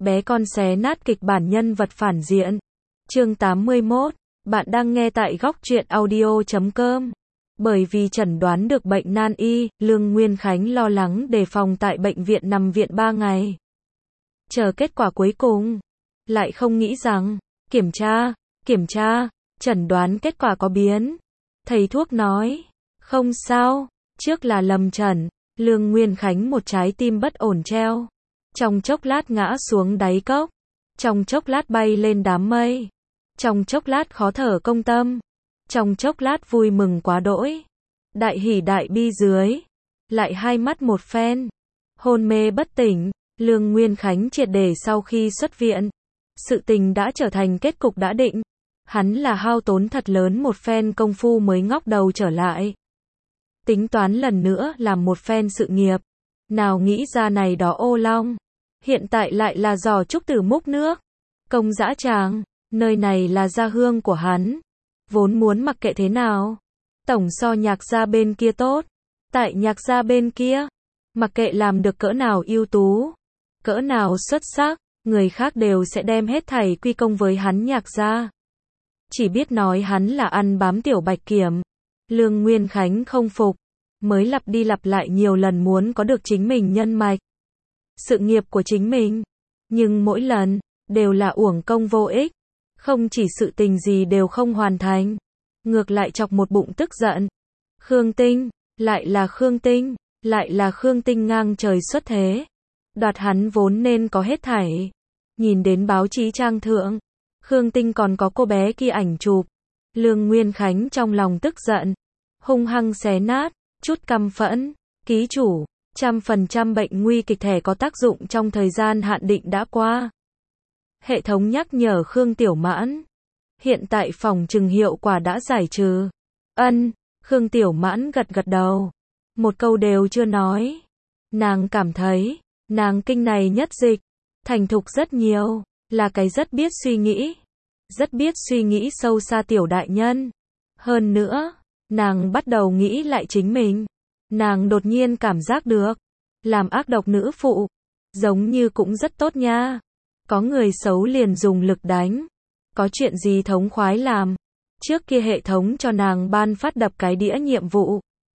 Bé con xé nát kịch bản nhân vật phản diện. Chương 81. Bạn đang nghe tại góc truyện audio.com. Bởi vì chẩn đoán được bệnh nan y, Lương Nguyên Khánh lo lắng đề phòng tại bệnh viện nằm viện 3 ngày. Chờ kết quả cuối cùng. Lại không nghĩ rằng, kiểm tra, chẩn đoán kết quả có biến. Thầy thuốc nói, không sao, trước là lầm chẩn. Lương Nguyên Khánh một trái tim bất ổn treo. Trong chốc lát ngã xuống đáy cốc. Trong chốc lát bay lên đám mây. Trong chốc lát khó thở công tâm. Trong chốc lát vui mừng quá đỗi. Đại hỉ đại bi dưới. Lại hai mắt một phen. Hôn mê bất tỉnh. Lương Nguyên Khánh triệt để sau khi xuất viện. Sự tình đã trở thành kết cục đã định. Hắn là hao tốn thật lớn một phen công phu mới ngóc đầu trở lại. Tính toán lần nữa làm một phen sự nghiệp. Nào nghĩ ra này đó ô long. Hiện tại lại là giò trúc tử múc nước. Công dã tràng, nơi này là gia hương của hắn. Vốn muốn mặc kệ thế nào. Tổng so nhạc gia bên kia tốt. Tại nhạc gia bên kia. Mặc kệ làm được cỡ nào ưu tú. Cỡ nào xuất sắc. Người khác đều sẽ đem hết thảy quy công với hắn nhạc gia. Chỉ biết nói hắn là ăn bám tiểu bạch kiểm. Lương Nguyên Khánh không phục. Mới lặp đi lặp lại nhiều lần muốn có được chính mình nhân mạch. Sự nghiệp của chính mình. Nhưng mỗi lần, đều là uổng công vô ích. Không chỉ sự tình gì đều không hoàn thành. Ngược lại chọc một bụng tức giận. Khương Tinh, lại là Khương Tinh, lại là Khương Tinh ngang trời xuất thế. Đoạt hắn vốn nên có hết thảy. Nhìn đến báo chí trang thượng. Khương Tinh còn có cô bé kia ảnh chụp. Lương Nguyên Khánh trong lòng tức giận. Hung hăng xé nát, chút căm phẫn. Ký chủ. 100% bệnh nguy kịch thẻ có tác dụng trong thời gian hạn định đã qua. Hệ thống nhắc nhở Khương Tiểu Mãn. Hiện tại phòng trừng hiệu quả đã giải trừ. Khương Tiểu Mãn gật gật đầu. Một câu đều chưa nói. Nàng cảm thấy, nàng kinh này nhất dịch. Thành thục rất nhiều. Là cái rất biết suy nghĩ. Rất biết suy nghĩ sâu xa tiểu đại nhân. Hơn nữa, nàng bắt đầu nghĩ lại chính mình. Nàng đột nhiên cảm giác được, làm ác độc nữ phụ, giống như cũng rất tốt nha. Có người xấu liền dùng lực đánh, có chuyện gì thống khoái làm. Trước kia hệ thống cho nàng ban phát đập cái đĩa nhiệm vụ.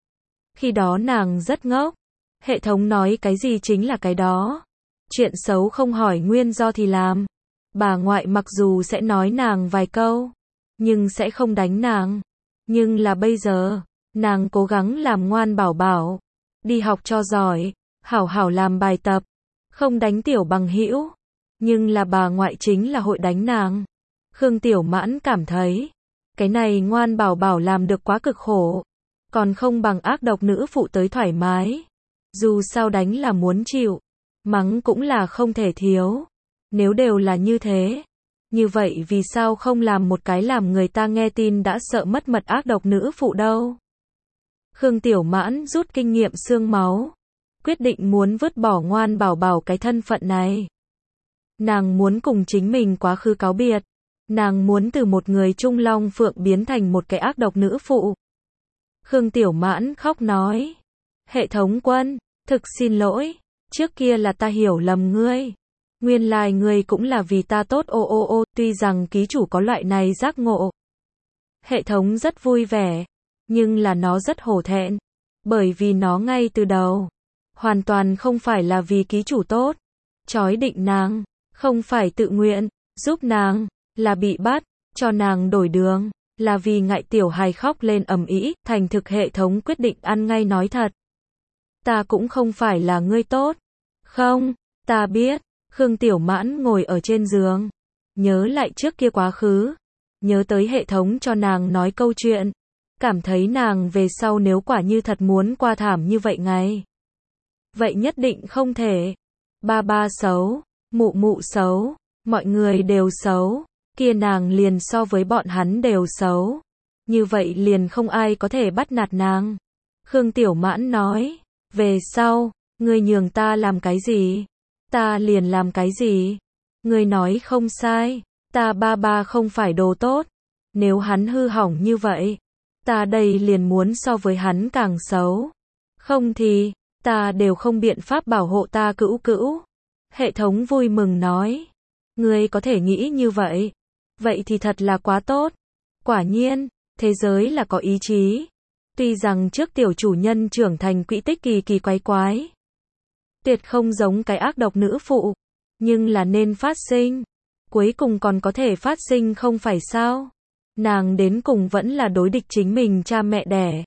Khi đó nàng rất ngốc, hệ thống nói cái gì chính là cái đó. Chuyện xấu không hỏi nguyên do thì làm. Bà ngoại mặc dù sẽ nói nàng vài câu, nhưng sẽ không đánh nàng. Nhưng là bây giờ, nàng cố gắng làm ngoan bảo bảo, đi học cho giỏi, hảo hảo làm bài tập, không đánh tiểu bằng hữu, nhưng là bà ngoại chính là hội đánh nàng. Khương Tiểu Mãn cảm thấy, cái này ngoan bảo bảo làm được quá cực khổ, còn không bằng ác độc nữ phụ tới thoải mái. Dù sao đánh là muốn chịu, mắng cũng là không thể thiếu. Nếu đều là như thế, như vậy vì sao không làm một cái làm người ta nghe tin đã sợ mất mật ác độc nữ phụ đâu? Khương Tiểu Mãn rút kinh nghiệm xương máu, quyết định muốn vứt bỏ ngoan bảo bảo cái thân phận này. Nàng muốn cùng chính mình quá khứ cáo biệt. Nàng muốn từ một người trung long phượng biến thành một cái ác độc nữ phụ. Khương Tiểu Mãn khóc nói. Hệ thống quân, thực xin lỗi. Trước kia là ta hiểu lầm ngươi. Nguyên lai ngươi cũng là vì ta tốt tuy rằng ký chủ có loại này giác ngộ. Hệ thống rất vui vẻ. Nhưng là nó rất hổ thẹn. Bởi vì nó ngay từ đầu. Hoàn toàn không phải là vì ký chủ tốt. Chói định nàng. Không phải tự nguyện. Giúp nàng. Là bị bắt. Cho nàng đổi đường. Là vì ngại tiểu hài khóc lên ầm ĩ. Thành thực hệ thống quyết định ăn ngay nói thật. Ta cũng không phải là ngươi tốt. Không. Ta biết. Khương Tiểu Mãn ngồi ở trên giường. Nhớ lại trước kia quá khứ. Nhớ tới hệ thống cho nàng nói câu chuyện. Cảm thấy nàng về sau nếu quả như thật muốn qua thảm như vậy ngày. Vậy nhất định không thể. Ba xấu. Mụ xấu. Mọi người đều xấu. Kia nàng liền so với bọn hắn đều xấu. Như vậy liền không ai có thể bắt nạt nàng. Khương Tiểu Mãn nói. Về sau, ngươi nhường ta làm cái gì? Ta liền làm cái gì? Ngươi nói không sai. Ta ba không phải đồ tốt. Nếu hắn hư hỏng như vậy, ta đây liền muốn so với hắn càng xấu. Không thì, ta đều không biện pháp bảo hộ ta cữu cữu. Hệ thống vui mừng nói. Ngươi có thể nghĩ như vậy. Vậy thì thật là quá tốt. Quả nhiên, thế giới là có ý chí. Tuy rằng trước tiểu chủ nhân trưởng thành quỹ tích kỳ kỳ quái quái. Tuyệt không giống cái ác độc nữ phụ. Nhưng là nên phát sinh. Cuối cùng còn có thể phát sinh không phải sao? Nàng đến cùng vẫn là đối địch chính mình cha mẹ đẻ.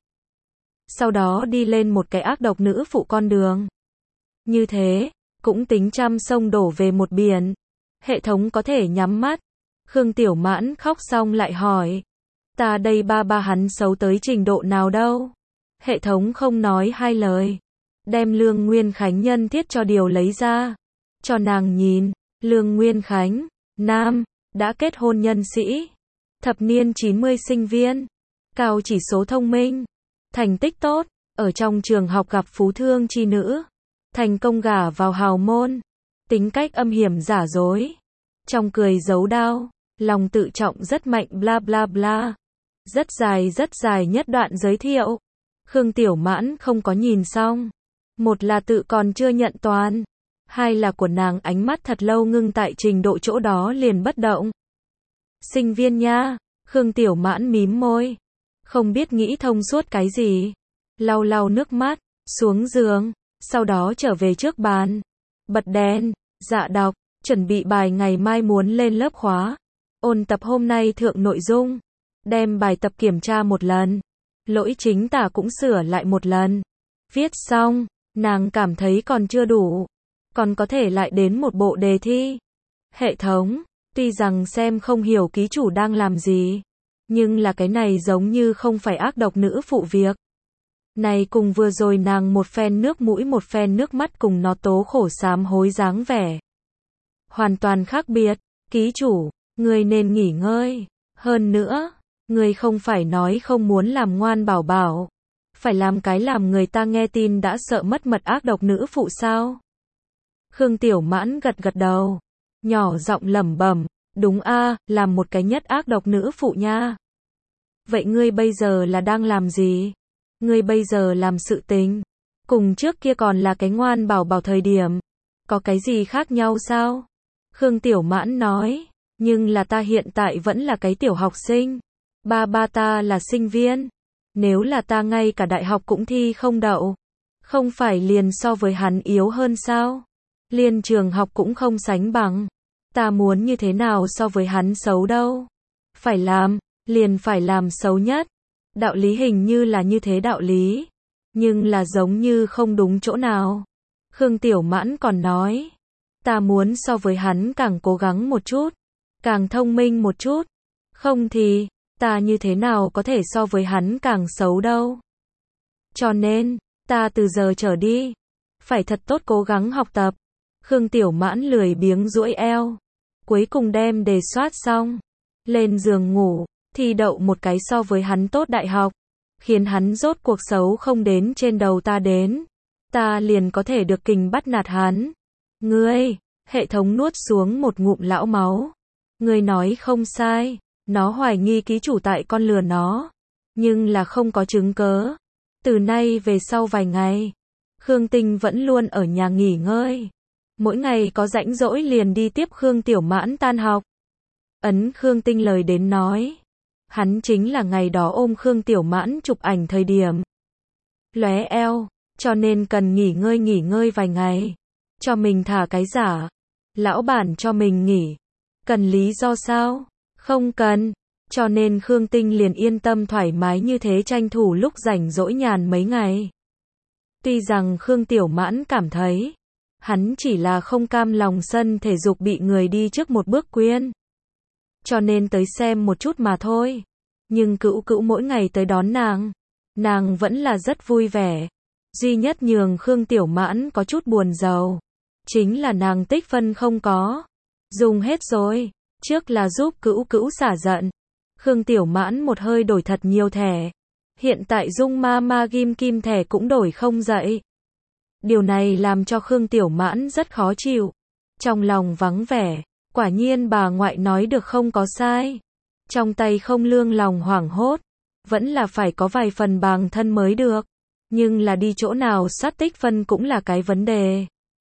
Sau đó đi lên một cái ác độc nữ phụ con đường. Như thế, cũng tính trăm sông đổ về một biển. Hệ thống có thể nhắm mắt. Khương Tiểu Mãn khóc xong lại hỏi. Ta đây ba hắn xấu tới trình độ nào đâu? Hệ thống không nói hai lời. Đem Lương Nguyên Khánh nhân thiết cho điều lấy ra. Cho nàng nhìn. Lương Nguyên Khánh, nam, đã kết hôn nhân sĩ. Thập niên 90 sinh viên. Cao chỉ số thông minh. Thành tích tốt. Ở trong trường học gặp phú thương chi nữ. Thành công gả vào hào môn. Tính cách âm hiểm giả dối. Trong cười giấu đau. Lòng tự trọng rất mạnh bla bla bla. Rất dài nhất đoạn giới thiệu. Khương Tiểu Mãn không có nhìn xong. Một là tự còn chưa nhận toàn. Hai là của nàng ánh mắt thật lâu ngưng tại trình độ chỗ đó liền bất động. Sinh viên nha. Khương Tiểu Mãn mím môi. Không biết nghĩ thông suốt cái gì. Lau lau nước mắt. Xuống giường. Sau đó trở về trước bàn. Bật đèn. Dạ đọc. Chuẩn bị bài ngày mai muốn lên lớp khóa. Ôn tập hôm nay thượng nội dung. Đem bài tập kiểm tra một lần. Lỗi chính tả cũng sửa lại một lần. Viết xong. Nàng cảm thấy còn chưa đủ. Còn có thể lại đến một bộ đề thi. Hệ thống. Tuy rằng xem không hiểu ký chủ đang làm gì. Nhưng là cái này giống như không phải ác độc nữ phụ việc. Này cùng vừa rồi nàng một phen nước mũi một phen nước mắt cùng nó tố khổ sám hối dáng vẻ. Hoàn toàn khác biệt. Ký chủ. Người nên nghỉ ngơi. Hơn nữa. Người không phải nói không muốn làm ngoan bảo bảo. Phải làm cái làm người ta nghe tin đã sợ mất mật ác độc nữ phụ sao? Khương Tiểu Mãn gật gật đầu. Nhỏ giọng lẩm bẩm. Đúng a, làm một cái nhất ác độc nữ phụ nha. Vậy ngươi bây giờ là đang làm gì? Ngươi bây giờ làm sự tình. Cùng trước kia còn là cái ngoan bảo bảo thời điểm. Có cái gì khác nhau sao? Khương Tiểu Mãn nói. Nhưng là ta hiện tại vẫn là cái tiểu học sinh. Ba ta là sinh viên. Nếu là ta ngay cả đại học cũng thi không đậu. Không phải liền so với hắn yếu hơn sao? Liên trường học cũng không sánh bằng. Ta muốn như thế nào so với hắn xấu đâu? Phải làm, liền phải làm xấu nhất. Đạo lý hình như là như thế đạo lý. Nhưng là giống như không đúng chỗ nào. Khương Tiểu Mãn còn nói. Ta muốn so với hắn càng cố gắng một chút. Càng thông minh một chút. Không thì, ta như thế nào có thể so với hắn càng xấu đâu. Cho nên, ta từ giờ trở đi. Phải thật tốt cố gắng học tập. Khương Tiểu Mãn lười biếng duỗi eo. Cuối cùng đem đề soát xong. Lên giường ngủ. Thi đậu một cái so với hắn tốt đại học. Khiến hắn rốt cuộc xấu không đến trên đầu ta đến. Ta liền có thể được kình bắt nạt hắn. Ngươi, hệ thống nuốt xuống một ngụm lão máu. Ngươi nói không sai. Nó hoài nghi ký chủ tại con lừa nó. Nhưng là không có chứng cớ. Từ nay về sau vài ngày. Khương Tinh vẫn luôn ở nhà nghỉ ngơi. Mỗi ngày có rảnh rỗi liền đi tiếp Khương Tiểu Mãn tan học. Ấn Khương Tinh lời đến nói. Hắn chính là ngày đó ôm Khương Tiểu Mãn chụp ảnh thời điểm. Lóe eo. Cho nên cần nghỉ ngơi vài ngày. Cho mình thả cái giả. Lão bản cho mình nghỉ. Cần lý do sao? Không cần. Cho nên Khương Tinh liền yên tâm thoải mái như thế tranh thủ lúc rảnh rỗi nhàn mấy ngày. Tuy rằng Khương Tiểu Mãn cảm thấy. Hắn chỉ là không cam lòng sân thể dục bị người đi trước một bước quyên. Cho nên tới xem một chút mà thôi. Nhưng Cữu Cữu mỗi ngày tới đón nàng. Nàng vẫn là rất vui vẻ. Duy nhất nhường Khương Tiểu Mãn có chút buồn rầu. Chính là nàng tích phân không có. Dùng hết rồi. Trước là giúp Cữu Cữu xả giận. Khương Tiểu Mãn một hơi đổi thật nhiều thẻ. Hiện tại Dung Ma Kim Kim thẻ cũng đổi không dậy. Điều này làm cho Khương Tiểu Mãn rất khó chịu. Trong lòng vắng vẻ. Quả nhiên bà ngoại nói được không có sai. Trong tay không lương lòng hoảng hốt. Vẫn là phải có vài phần bằng thân mới được. Nhưng là đi chỗ nào soát tích phân cũng là cái vấn đề.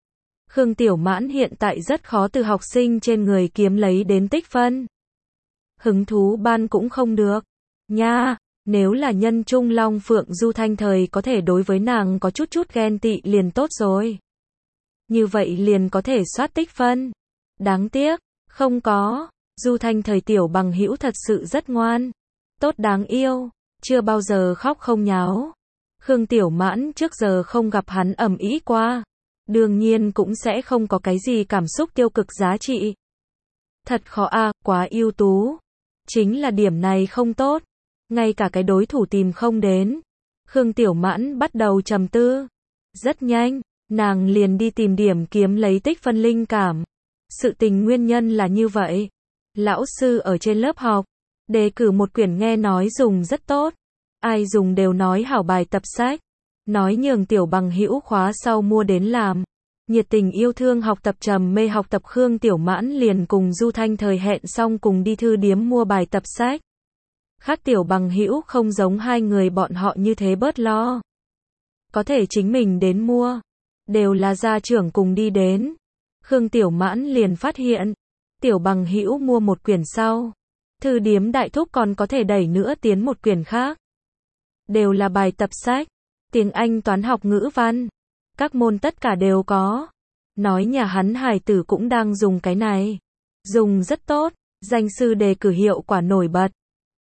Khương Tiểu Mãn hiện tại rất khó từ học sinh trên người kiếm lấy đến tích phân. Hứng thú ban cũng không được. Nha, nếu là nhân trung long phượng Du Thanh Thời có thể đối với nàng có chút ghen tị liền tốt rồi. Như vậy liền có thể soát tích phân. Đáng tiếc, không có. Du Thanh Thời tiểu bằng hữu thật sự rất ngoan. Tốt đáng yêu. Chưa bao giờ khóc không nháo. Khương Tiểu Mãn trước giờ không gặp hắn ầm ĩ qua. Đương nhiên cũng sẽ không có cái gì cảm xúc tiêu cực giá trị. Thật khó a, quá ưu tú. Chính là điểm này không tốt. Ngay cả cái đối thủ tìm không đến. Khương Tiểu Mãn bắt đầu trầm tư. Rất nhanh, nàng liền đi tìm điểm kiếm lấy tích phân linh cảm. Sự tình nguyên nhân là như vậy. Lão sư ở trên lớp học, đề cử một quyển nghe nói dùng rất tốt. Ai dùng đều nói hảo bài tập sách. Nói nhường tiểu bằng hữu khóa sau mua đến làm. Nhiệt tình yêu thương học tập trầm mê học tập Khương Tiểu Mãn liền cùng Du Thanh Thời hẹn xong cùng đi thư điếm mua bài tập sách. Khác tiểu bằng hữu không giống hai người bọn họ như thế bớt lo. Có thể chính mình đến mua. Đều là gia trưởng cùng đi đến. Khương Tiểu Mãn liền phát hiện. Tiểu bằng hữu mua một quyển sau. Thư điếm đại thúc còn có thể đẩy nữa tiến một quyển khác. Đều là bài tập sách. Tiếng Anh toán học ngữ văn. Các môn tất cả đều có. Nói nhà hắn hài tử cũng đang dùng cái này. Dùng rất tốt. Danh sư đề cử hiệu quả nổi bật.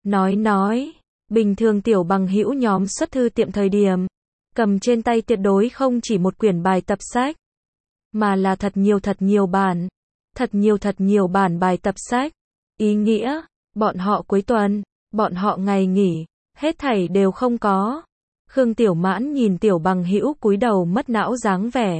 Nói. Bình thường tiểu bằng hữu nhóm xuất thư tiệm thời điểm. Cầm trên tay tuyệt đối không chỉ một quyển bài tập sách. Mà là thật nhiều bản. Thật nhiều bản bài tập sách. Ý nghĩa, bọn họ cuối tuần, bọn họ ngày nghỉ, hết thảy đều không có. Khương Tiểu Mãn nhìn tiểu bằng hữu cúi đầu mất não dáng vẻ.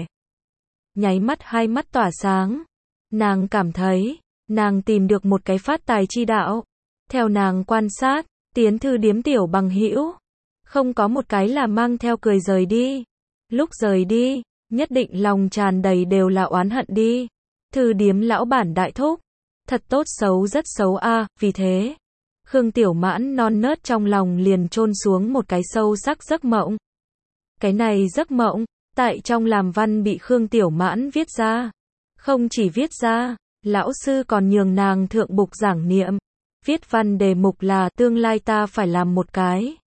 Nháy mắt hai mắt tỏa sáng. Nàng cảm thấy, nàng tìm được một cái phát tài chi đạo. Theo nàng quan sát, tiến thư điếm tiểu bằng hữu. Không có một cái là mang theo cười rời đi. Lúc rời đi, nhất định lòng tràn đầy đều là oán hận đi. Thư điếm lão bản đại thúc. Thật tốt xấu rất xấu a, vì thế. Khương Tiểu Mãn non nớt trong lòng liền chôn xuống một cái sâu sắc giấc mộng. Cái này giấc mộng, tại trong làm văn bị Khương Tiểu Mãn viết ra. Không chỉ viết ra, lão sư còn nhường nàng thượng bục giảng niệm. Viết văn đề mục là tương lai ta phải làm một cái.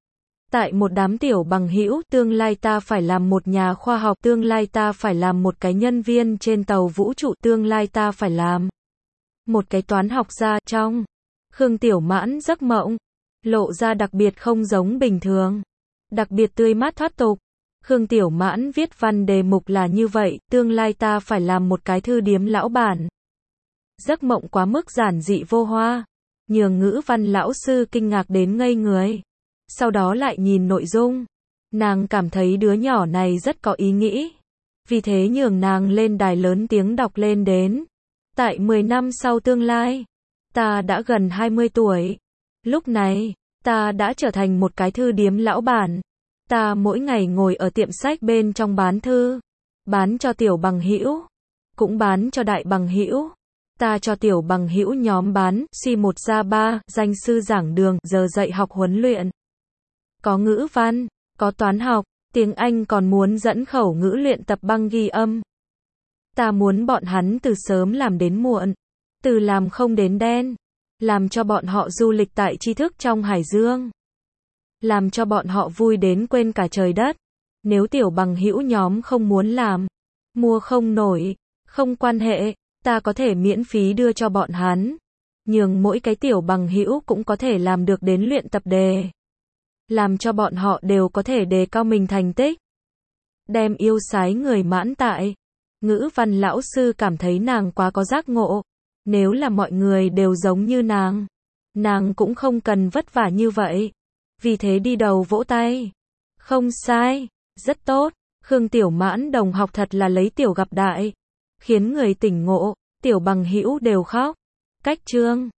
Tại một đám tiểu bằng hữu, tương lai ta phải làm một nhà khoa học, tương lai ta phải làm một cái nhân viên trên tàu vũ trụ, tương lai ta phải làm một cái toán học gia. Trong Khương Tiểu Mãn giấc mộng, lộ ra đặc biệt không giống bình thường, đặc biệt tươi mát thoát tục. Khương Tiểu Mãn viết văn đề mục là như vậy, tương lai ta phải làm một cái thư điếm lão bản. Giấc mộng quá mức giản dị vô hoa, nhường ngữ văn lão sư kinh ngạc đến ngây người. Sau đó lại nhìn nội dung, nàng cảm thấy đứa nhỏ này rất có ý nghĩ. Vì thế nhường nàng lên đài lớn tiếng đọc lên đến. Tại 10 năm sau tương lai, ta đã gần 20 tuổi. Lúc này, ta đã trở thành một cái thư điếm lão bản. Ta mỗi ngày ngồi ở tiệm sách bên trong bán thư. Bán cho tiểu bằng hữu, cũng bán cho đại bằng hữu. Ta cho tiểu bằng hữu nhóm bán, suy 1 ra 3, danh sư giảng đường, giờ dạy học huấn luyện. Có ngữ văn, có toán học, tiếng Anh còn muốn dẫn khẩu ngữ luyện tập băng ghi âm. Ta muốn bọn hắn từ sớm làm đến muộn, từ làm không đến đen, làm cho bọn họ du lịch tại tri thức trong hải dương. Làm cho bọn họ vui đến quên cả trời đất. Nếu tiểu bằng hữu nhóm không muốn làm, mua không nổi, không quan hệ, ta có thể miễn phí đưa cho bọn hắn. Nhường mỗi cái tiểu bằng hữu cũng có thể làm được đến luyện tập đề. Làm cho bọn họ đều có thể đề cao mình thành tích. Đem yêu sái người mãn tại. Ngữ văn lão sư cảm thấy nàng quá có giác ngộ. Nếu là mọi người đều giống như nàng cũng không cần vất vả như vậy. Vì thế đi đầu vỗ tay. Không sai, rất tốt. Khương Tiểu Mãn đồng học thật là lấy tiểu gặp đại. Khiến người tỉnh ngộ, tiểu bằng hữu đều khóc. Cách chương